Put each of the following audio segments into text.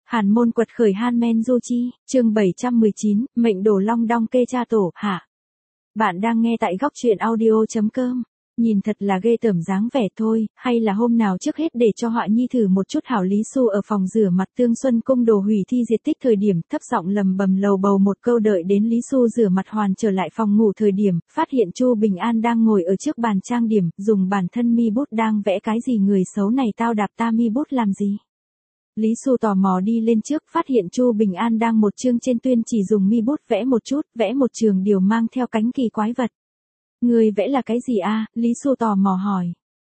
Hàn môn quật khởi Han Men Du Chi, chương 719, mệnh đổ long đong kê cha tổ, hạ. Bạn đang nghe tại góc truyện audio.com. Nhìn thật là ghê tởm dáng vẻ thôi, hay là hôm nào trước hết để cho họa nhi thử một chút hảo Lý Xu ở phòng rửa mặt Tương Xuân cung đồ hủy thi diệt tích thời điểm thấp giọng lầm bầm lầu bầu một câu đợi đến Lý Xu rửa mặt hoàn trở lại phòng ngủ thời điểm, phát hiện Chu Bình An đang ngồi ở trước bàn trang điểm, dùng bản thân mi bút đang vẽ cái gì người xấu này tao đạp ta mi bút làm gì. Lý Xu tò mò đi lên trước phát hiện Chu Bình An đang một chương trên tuyên chỉ dùng mi bút vẽ một chút, vẽ một trường điều mang theo cánh kỳ quái vật. Người vẽ là cái gì a? Lý Xu tò mò hỏi.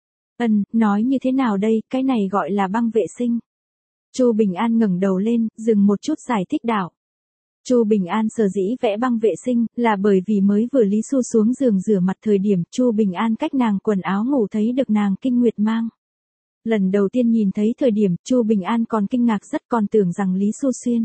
Nói như thế nào đây, cái này gọi là băng vệ sinh. Chu Bình An ngẩng đầu lên, dừng một chút giải thích đạo. Chu Bình An sở dĩ vẽ băng vệ sinh, là bởi vì mới vừa Lý Xu xuống giường rửa mặt thời điểm Chu Bình An cách nàng quần áo ngủ thấy được nàng kinh nguyệt mang. Lần đầu tiên nhìn thấy thời điểm, Chu Bình An còn kinh ngạc rất còn tưởng rằng Lý Xu xuyên.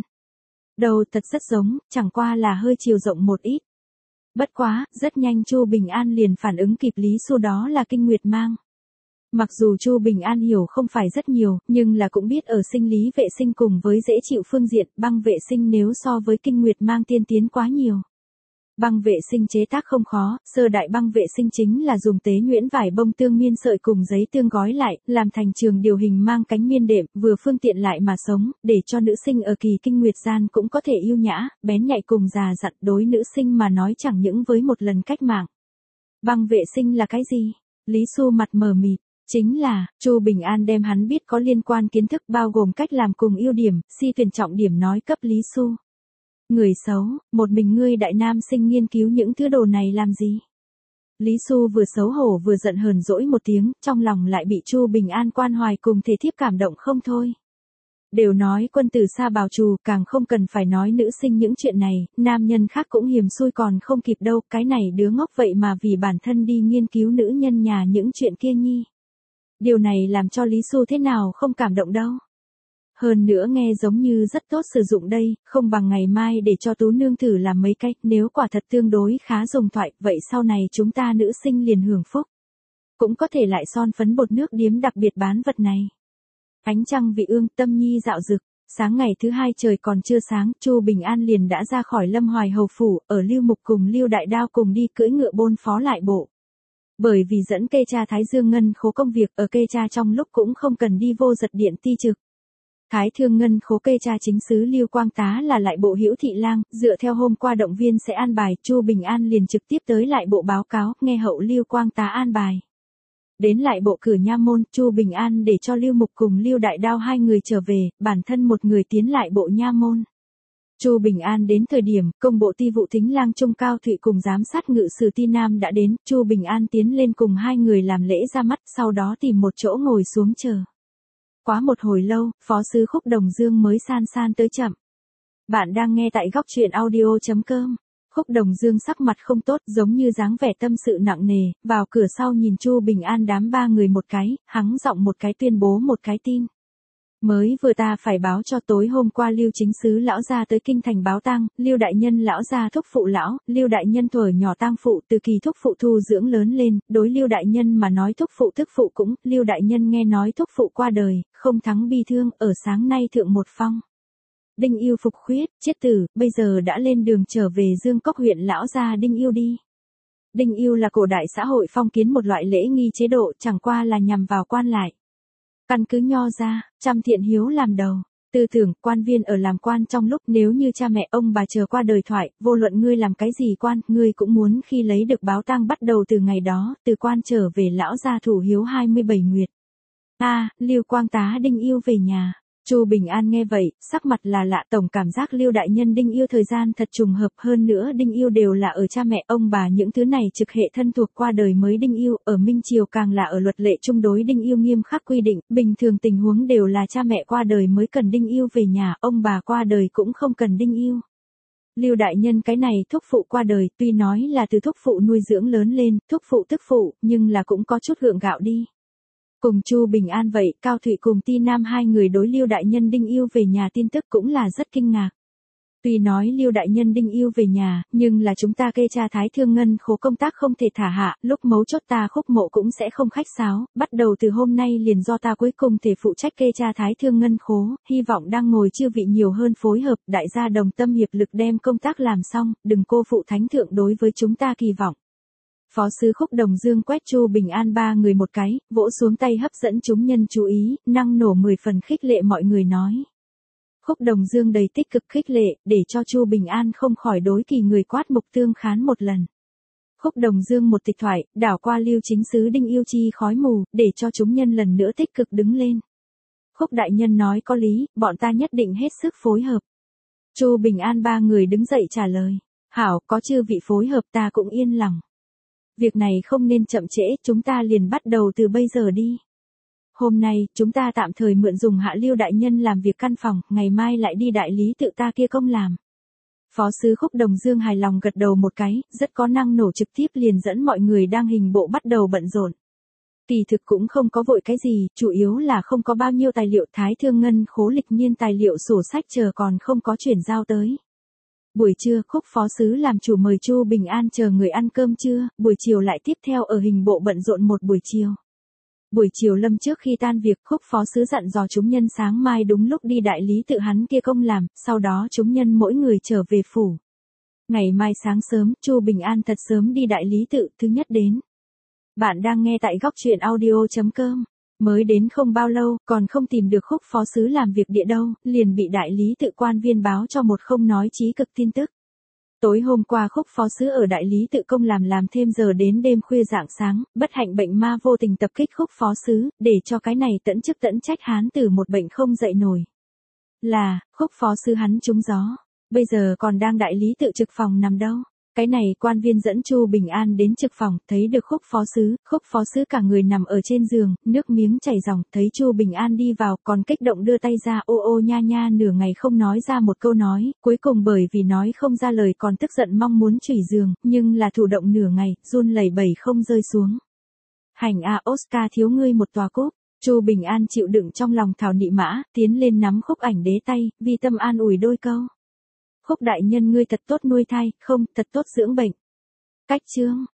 Đầu thật rất giống, chẳng qua là hơi chiều rộng một ít. Bất quá, rất nhanh Chu Bình An liền phản ứng kịp Lý Xu đó là kinh nguyệt mang. Mặc dù Chu Bình An hiểu không phải rất nhiều, nhưng là cũng biết ở sinh lý vệ sinh cùng với dễ chịu phương diện, băng vệ sinh nếu so với kinh nguyệt mang tiên tiến quá nhiều. Băng vệ sinh chế tác không khó, sơ đại băng vệ sinh chính là dùng tế nhuyễn vải bông tương miên sợi cùng giấy tương gói lại, làm thành trường điều hình mang cánh miên đệm, vừa phương tiện lại mà sống, để cho nữ sinh ở kỳ kinh nguyệt gian cũng có thể yêu nhã, bén nhạy cùng già dặn đối nữ sinh mà nói chẳng những với một lần cách mạng. Băng vệ sinh là cái gì? Lý Xu mặt mờ mịt. Chính là, Chu Bình An đem hắn biết có liên quan kiến thức bao gồm cách làm cùng ưu điểm, si tuyển trọng điểm nói cấp Lý Xu. Người xấu, một mình ngươi đại nam sinh nghiên cứu những thứ đồ này làm gì? Lý Xu vừa xấu hổ vừa giận hờn dỗi một tiếng, trong lòng lại bị Chu Bình An quan hoài cùng thể thiếp cảm động không thôi. Đều nói quân tử xa bào trù, càng không cần phải nói nữ sinh những chuyện này, nam nhân khác cũng hiềm xui còn không kịp đâu, cái này đứa ngốc vậy mà vì bản thân đi nghiên cứu nữ nhân nhà những chuyện kia nhi. Điều này làm cho Lý Xu thế nào không cảm động đâu. Hơn nữa nghe giống như rất tốt sử dụng đây, không bằng ngày mai để cho Tú Nương thử làm mấy cách, nếu quả thật tương đối khá dùng thoại, vậy sau này chúng ta nữ sinh liền hưởng phúc. Cũng có thể lại son phấn bột nước điếm đặc biệt bán vật này. Ánh trăng vị ương, tâm nhi dạo dực, sáng ngày thứ hai trời còn chưa sáng, Chu Bình An liền đã ra khỏi Lâm Hoài hầu phủ, ở Lưu Mục cùng Lưu Đại Đao cùng đi cưỡi ngựa bôn phó lại bộ. Bởi vì dẫn kê cha Thái Dương Ngân khố công việc ở kê cha trong lúc cũng không cần đi vô giật điện ti trực. Thái Thương Ngân khố kê cha chính sứ Lưu Quang Tá là lại bộ Hữu Thị Lang, dựa theo hôm qua động viên sẽ an bài, Chu Bình An liền trực tiếp tới lại bộ báo cáo, nghe hậu Lưu Quang Tá an bài. Đến lại bộ cửa nha môn, Chu Bình An để cho Lưu Mục cùng Lưu Đại Đao hai người trở về, bản thân một người tiến lại bộ nha môn. Chu Bình An đến thời điểm, công bộ ti vụ thính lang Trung Cao Thụy cùng giám sát ngự sử ti Nam đã đến, Chu Bình An tiến lên cùng hai người làm lễ ra mắt, sau đó tìm một chỗ ngồi xuống chờ. Quá một hồi lâu, phó sứ Khúc Đồng Dương mới san san tới chậm. Bạn đang nghe tại góc truyện audio.com. Khúc Đồng Dương sắc mặt không tốt giống như dáng vẻ tâm sự nặng nề, vào cửa sau nhìn Chu Bình An đám ba người một cái, hắng giọng một cái tuyên bố một cái tin. Mới vừa ta phải báo cho tối hôm qua Lưu chính sứ lão gia tới kinh thành báo tang, Lưu đại nhân lão gia thúc phụ lão, Lưu đại nhân thuở nhỏ tang phụ từ kỳ thúc phụ thu dưỡng lớn lên, đối Lưu đại nhân mà nói thúc phụ thức phụ cũng, Lưu đại nhân nghe nói thúc phụ qua đời, không thắng bi thương, ở sáng nay thượng một phong. Đinh Yêu phục khuyết, chết tử, bây giờ đã lên đường trở về Dương Cốc huyện lão gia Đinh Yêu đi. Đinh Yêu là cổ đại xã hội phong kiến một loại lễ nghi chế độ, chẳng qua là nhằm vào quan lại. Căn cứ nho ra, trăm thiện hiếu làm đầu, tư tưởng quan viên ở làm quan trong lúc nếu như cha mẹ ông bà chờ qua đời thoại, vô luận ngươi làm cái gì quan, ngươi cũng muốn khi lấy được báo tang bắt đầu từ ngày đó, từ quan trở về lão gia thủ hiếu 27 nguyệt. Lưu Quang Tá Đinh Yêu về nhà. Chu Bình An nghe vậy, sắc mặt là lạ, tổng cảm giác Lưu đại nhân Đinh Yêu thời gian thật trùng hợp, hơn nữa Đinh Yêu đều là ở cha mẹ ông bà những thứ này trực hệ thân thuộc qua đời mới Đinh Yêu, ở Minh Triều càng là ở luật lệ chung đối Đinh Yêu nghiêm khắc quy định, bình thường tình huống đều là cha mẹ qua đời mới cần Đinh Yêu về nhà, ông bà qua đời cũng không cần Đinh Yêu. Lưu đại nhân cái này thúc phụ qua đời, tuy nói là từ thúc phụ nuôi dưỡng lớn lên, thúc phụ tức phụ, nhưng là cũng có chút gượng gạo đi. Cùng Chu Bình An vậy, Cao Thụy cùng Ti Nam hai người đối Lưu đại nhân Đinh Yêu về nhà tin tức cũng là rất kinh ngạc. Tuy nói Lưu đại nhân đinh yêu về nhà, nhưng là chúng ta kê tra thái thương ngân khố công tác không thể thả hạ, lúc mấu chốt ta Khúc Mộ cũng sẽ không khách sáo, bắt đầu từ hôm nay liền do ta cuối cùng thể phụ trách kê tra thái thương ngân khố, hy vọng đang ngồi chư vị nhiều hơn phối hợp, đại gia đồng tâm hiệp lực đem công tác làm xong, đừng cô phụ thánh thượng đối với chúng ta kỳ vọng. Phó sứ Khúc Đồng Dương quét Chu Bình An ba người một cái, vỗ xuống tay hấp dẫn chúng nhân chú ý, năng nổ 10 phần khích lệ mọi người nói. Khúc Đồng Dương đầy tích cực khích lệ, để cho Chu Bình An không khỏi đối kỳ người quát mục tương khán một lần. Khúc Đồng Dương một tịch thoại, đảo qua Lưu chính sứ Đinh Yêu Chi khói mù, để cho chúng nhân lần nữa tích cực đứng lên. Khúc đại nhân nói có lý, bọn ta nhất định hết sức phối hợp. Chu Bình An ba người đứng dậy trả lời. Hảo, có chư vị phối hợp ta cũng yên lòng. Việc này không nên chậm trễ, chúng ta liền bắt đầu từ bây giờ đi. Hôm nay, chúng ta tạm thời mượn dùng hạ Lưu đại nhân làm việc căn phòng, ngày mai lại đi đại lý tự ta kia công làm. Phó sứ Khúc Đồng Dương hài lòng gật đầu một cái, rất có năng nổ trực tiếp liền dẫn mọi người đang hình bộ bắt đầu bận rộn. Kỳ thực cũng không có vội cái gì, chủ yếu là không có bao nhiêu tài liệu thái thương ngân khố lịch niên tài liệu sổ sách chờ còn không có chuyển giao tới. Buổi trưa, Khúc phó sứ làm chủ mời Chu Bình An chờ người ăn cơm trưa, buổi chiều lại tiếp theo ở hình bộ bận rộn một buổi chiều. Buổi chiều lâm trước khi tan việc, Khúc phó sứ dặn dò chúng nhân sáng mai đúng lúc đi đại lý tự hắn kia công làm, sau đó chúng nhân mỗi người trở về phủ. Ngày mai sáng sớm, Chu Bình An thật sớm đi đại lý tự, thứ nhất đến. Bạn đang nghe tại góc truyện audio.com. Mới đến không bao lâu, còn không tìm được Khúc phó sứ làm việc địa đâu, liền bị đại lý tự quan viên báo cho một không nói chí cực tin tức. Tối hôm qua Khúc phó sứ ở đại lý tự công làm thêm giờ đến đêm khuya rạng sáng, bất hạnh bệnh ma vô tình tập kích Khúc phó sứ, để cho cái này tẫn chức tẫn trách hán tử một bệnh không dậy nổi. Là, Khúc phó sứ hắn trúng gió, bây giờ còn đang đại lý tự trực phòng nằm đâu. Cái này quan viên dẫn Chu Bình An đến trực phòng, thấy được Khúc phó sứ cả người nằm ở trên giường, nước miếng chảy ròng, thấy Chu Bình An đi vào, còn kích động đưa tay ra ô ô nha nha nửa ngày không nói ra một câu nói, cuối cùng bởi vì nói không ra lời còn tức giận mong muốn chửi giường, nhưng là thụ động nửa ngày, run lẩy bẩy không rơi xuống. Hành a Oscar thiếu ngươi một tòa cúp. Chu Bình An chịu đựng trong lòng thảo nị mã, tiến lên nắm Khúc Ảnh Đế tay, vi tâm an ủi đôi câu. Khúc đại nhân ngươi thật tốt nuôi thai, không, thật tốt dưỡng bệnh. Cách chương.